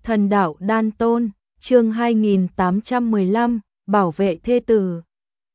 Thần đạo đan tôn, chương 2815, bảo vệ thê tử.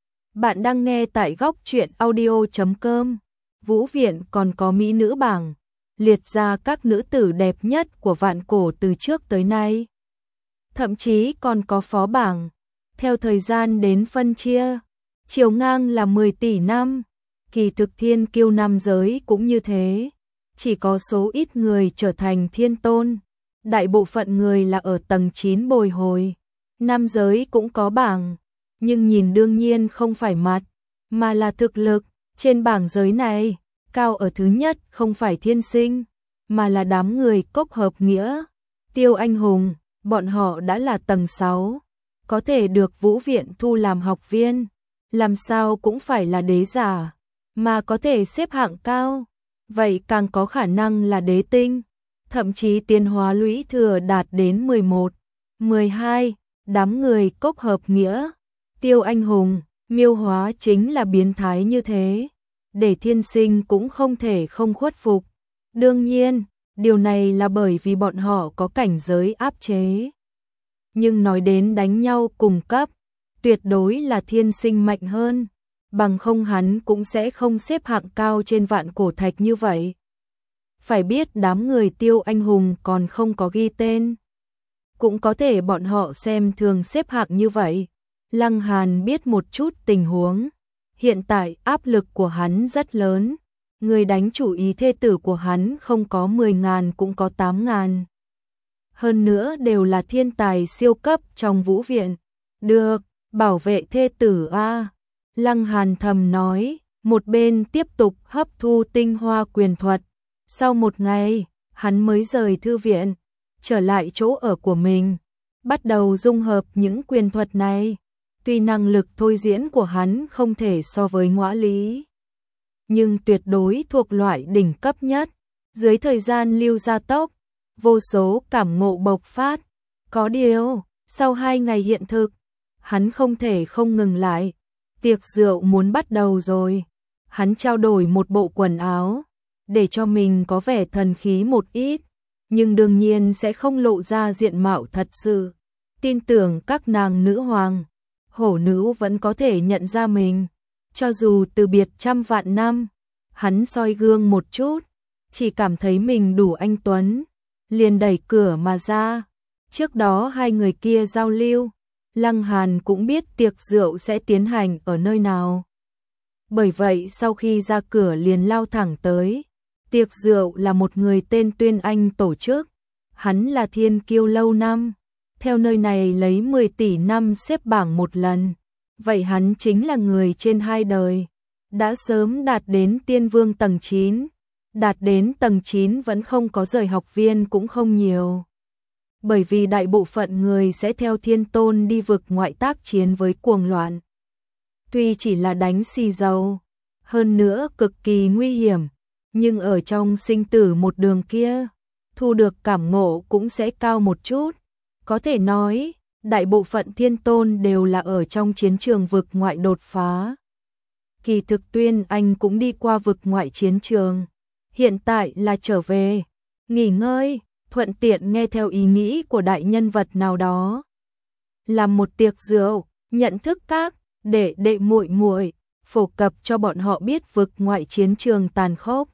Bạn đang nghe tại góc truyện audio.com. Vũ viện còn có mỹ nữ bảng, liệt ra các nữ tử đẹp nhất của vạn cổ từ trước tới nay. Thậm chí còn có phó bảng, theo thời gian đến phân chia, chiều ngang là 10 tỷ năm. Kỳ thực thiên kiêu nam giới cũng như thế, chỉ có số ít người trở thành thiên tôn. Đại bộ phận người là ở tầng 9 bồi hồi. Nam giới cũng có bảng, nhưng nhìn đương nhiên không phải mặt, mà là thực lực. Trên bảng giới này, cao ở thứ nhất không phải thiên sinh, mà là đám người cốc hợp nghĩa, Tiêu Anh Hùng, bọn họ đã là tầng 6, có thể được Vũ viện thu làm học viên, làm sao cũng phải là đế giả, mà có thể xếp hạng cao, vậy càng có khả năng là đế tinh. Thậm chí tiến hóa lũy thừa đạt đến 11, 12, đám người cốc hợp nghĩa, Tiêu Anh Hùng, miêu hóa chính là biến thái như thế, để thiên sinh cũng không thể không khuất phục. Đương nhiên, điều này là bởi vì bọn họ có cảnh giới áp chế. Nhưng nói đến đánh nhau cùng cấp, tuyệt đối là thiên sinh mạnh hơn, bằng không hắn cũng sẽ không xếp hạng cao trên vạn cổ thạch như vậy. Phải biết đám người Tiêu Anh Hùng còn không có ghi tên. Cũng có thể bọn họ xem thường xếp hạng như vậy. Lăng Hàn biết một chút tình huống. Hiện tại áp lực của hắn rất lớn. Người đánh chủ ý thê tử của hắn không có 10.000 cũng có 8.000. Hơn nữa đều là thiên tài siêu cấp trong Vũ viện. Được, bảo vệ thê tử a. Lăng Hàn thầm nói, một bên tiếp tục hấp thu tinh hoa quyền thuật. Sau một ngày, hắn mới rời thư viện, trở lại chỗ ở của mình, bắt đầu dung hợp những quyền thuật này. Tuy năng lực thôi diễn của hắn không thể so với Ngõa Lý, nhưng tuyệt đối thuộc loại đỉnh cấp nhất. Dưới thời gian lưu gia tốc, vô số cảm ngộ bộc phát. Có điều, sau 2 ngày hiện thực, hắn không thể không ngừng lại. Tiệc rượu muốn bắt đầu rồi. Hắn trao đổi một bộ quần áo, để cho mình có vẻ thần khí một ít, nhưng đương nhiên sẽ không lộ ra diện mạo thật sự. Tin tưởng các nàng nữ hoàng, hổ nữ vẫn có thể nhận ra mình, cho dù từ biệt trăm vạn năm. Hắn soi gương một chút, chỉ cảm thấy mình đủ anh tuấn, liền đẩy cửa mà ra. Trước đó 2 người kia giao lưu, Lăng Hàn cũng biết tiệc rượu sẽ tiến hành ở nơi nào. Bởi vậy sau khi ra cửa liền lao thẳng tới. Tiệc rượu là một người tên Tuyên Anh tổ chức, hắn là thiên kiêu lâu năm, theo nơi này lấy 10 tỷ năm xếp bảng một lần, vậy hắn chính là người trên 2 đời, đã sớm đạt đến tiên vương tầng 9, đạt đến tầng 9 vẫn không có rời học viên cũng không nhiều. Bởi vì đại bộ phận người sẽ theo thiên tôn đi vực ngoại tác chiến với cuồng loạn. Tuy chỉ là đánh xì dầu, hơn nữa cực kỳ nguy hiểm, nhưng ở trong sinh tử một đường kia, thu được cảm ngộ cũng sẽ cao một chút. Có thể nói, đại bộ phận thiên tôn đều là ở trong chiến trường vực ngoại đột phá. Kỳ thực Tuyên Anh cũng đi qua vực ngoại chiến trường, hiện tại là trở về, nghỉ ngơi, thuận tiện nghe theo ý nghĩ của đại nhân vật nào đó. Làm một tiệc rượu, nhận thức các đệ muội muội, phổ cập cho bọn họ biết vực ngoại chiến trường tàn khốc.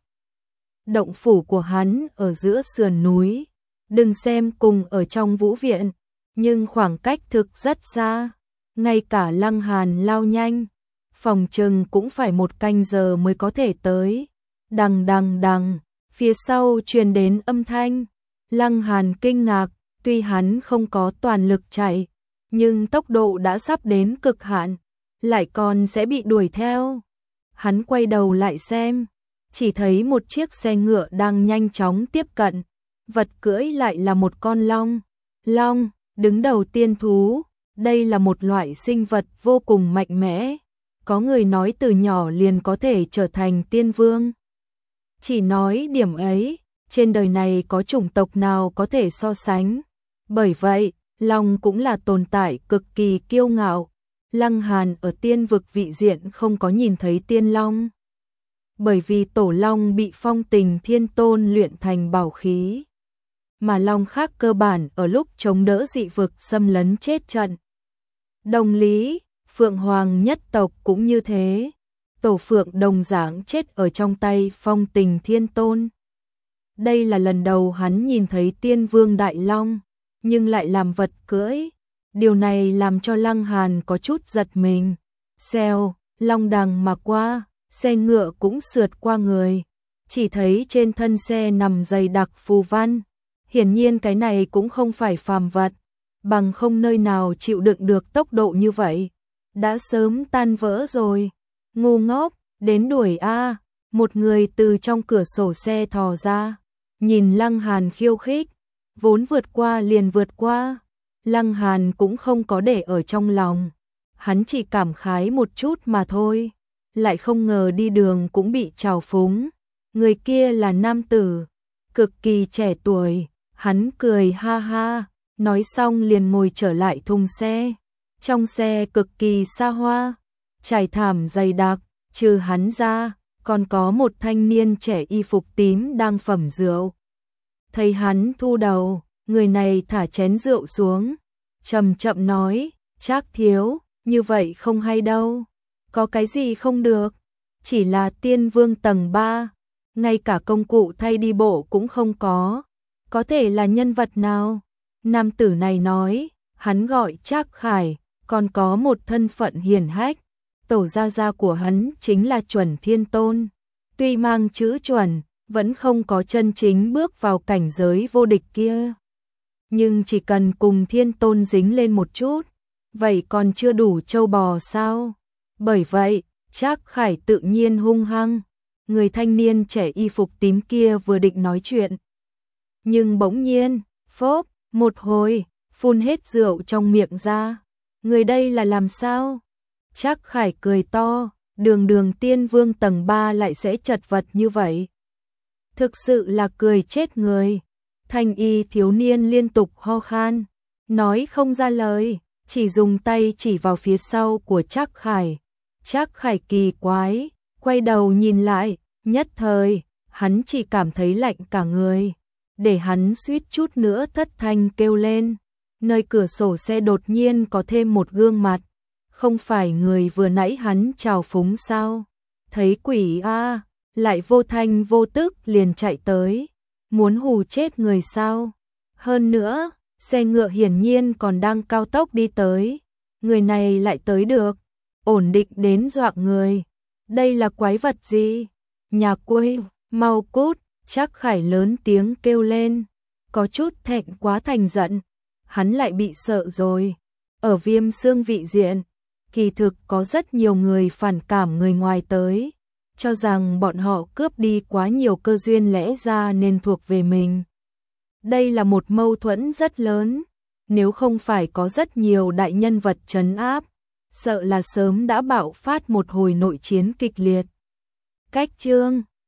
Động phủ của hắn ở giữa sườn núi, đừng xem cùng ở trong Vũ viện, nhưng khoảng cách thực rất xa, ngay cả Lăng Hàn lao nhanh, phòng chừng cũng phải 1 canh giờ mới có thể tới. Đằng đằng đằng, phía sau truyền đến âm thanh, Lăng Hàn kinh ngạc, tuy hắn không có toàn lực chạy, nhưng tốc độ đã sắp đến cực hạn, lại còn sẽ bị đuổi theo. Hắn quay đầu lại xem, chỉ thấy một chiếc xe ngựa đang nhanh chóng tiếp cận, vật cưỡi lại là một con long. Long, đứng đầu tiên thú, đây là một loại sinh vật vô cùng mạnh mẽ, có người nói từ nhỏ liền có thể trở thành tiên vương. Chỉ nói điểm ấy, trên đời này có chủng tộc nào có thể so sánh. Bởi vậy, long cũng là tồn tại cực kỳ kiêu ngạo. Lăng Hàn ở tiên vực vị diện không có nhìn thấy tiên long, bởi vì tổ long bị Phong Tình Thiên Tôn luyện thành bảo khí. mà long khác cơ bản ở lúc chống đỡ dị vực xâm lấn chết trận. Đồng lý, Phượng Hoàng nhất tộc cũng như thế. Tổ Phượng đồng dạng chết ở trong tay Phong Tình Thiên Tôn. Đây là lần đầu hắn nhìn thấy Tiên Vương Đại Long, nhưng lại làm vật cưỡi. Điều này làm cho Lăng Hàn có chút giật mình. Xèo, long đằng mà qua, xe ngựa cũng sượt qua người. Chỉ thấy trên thân xe nằm dày đặc phù văn. Hiển nhiên cái này cũng không phải phàm vật, bằng không nơi nào chịu đựng được tốc độ như vậy. Đã sớm tan vỡ rồi. Ngu ngốc, đến đuổi a. Một người từ trong cửa sổ xe thò ra, nhìn Lăng Hàn khiêu khích, vốn vượt qua liền vượt qua. Lăng Hàn cũng không có để ở trong lòng, hắn chỉ cảm khái một chút mà thôi, lại không ngờ đi đường cũng bị trào phúng. Người kia là nam tử, cực kỳ trẻ tuổi, hắn cười ha ha, nói xong liền ngồi trở lại thùng xe. Trong xe cực kỳ xa hoa, trải thảm dày đặc, trừ hắn ra, còn có một thanh niên trẻ y phục tím đang phẩm rượu. Thấy hắn thu đầu, người này thả chén rượu xuống, chậm chậm nói, Trác thiếu, như vậy không hay đâu. Có cái gì không được, chỉ là tiên vương tầng 3, ngay cả công cụ thay đi bộ cũng không có thể là nhân vật nào? Nam tử này nói, hắn gọi Trác Khải, còn có một thân phận hiển hách. Tổ gia gia của hắn chính là Chuẩn Thiên Tôn. Tuy mang chữ chuẩn, vẫn không có chân chính bước vào cảnh giới vô địch kia. Nhưng chỉ cần cùng Thiên Tôn dính lên một chút, vậy còn chưa đủ trâu bò sao? Bởi vậy, Trác Khải tự nhiên hung hăng. Người thanh niên trẻ y phục tím kia vừa định nói chuyện, nhưng bỗng nhiên, phốp, một hồi, phun hết rượu trong miệng ra. Người đây là làm sao? Trác Khải cười to, đường tiên vương tầng 3 lại sẽ chật vật như vậy. Thực sự là cười chết người. Thanh y thiếu niên liên tục ho khan, nói không ra lời, chỉ dùng tay chỉ vào phía sau của Trác Khải. Trác Khải kỳ quái, quay đầu nhìn lại, nhất thời, hắn chỉ cảm thấy lạnh cả người, để hắn suýt chút nữa thất thanh kêu lên. Nơi cửa sổ xe đột nhiên có thêm một gương mặt, không phải người vừa nãy hắn chào phúng sao? Thấy quỷ a, lại vô thanh vô tức liền chạy tới, muốn hù chết người sao? Hơn nữa, xe ngựa hiển nhiên còn đang cao tốc đi tới, người này lại tới được, ổn định đến dọa người. Đây là quái vật gì? Nhà quê, mau cút! Trác Khải lớn tiếng kêu lên, có chút thẹn quá thành giận, hắn lại bị sợ rồi. Ở Viêm Xương vị diện, kỳ thực có rất nhiều người phản cảm người ngoài tới, cho rằng bọn họ cướp đi quá nhiều cơ duyên lẽ ra nên thuộc về mình. Đây là một mâu thuẫn rất lớn, nếu không phải có rất nhiều đại nhân vật trấn áp, sợ là sớm đã bạo phát một hồi nội chiến kịch liệt. Cách chương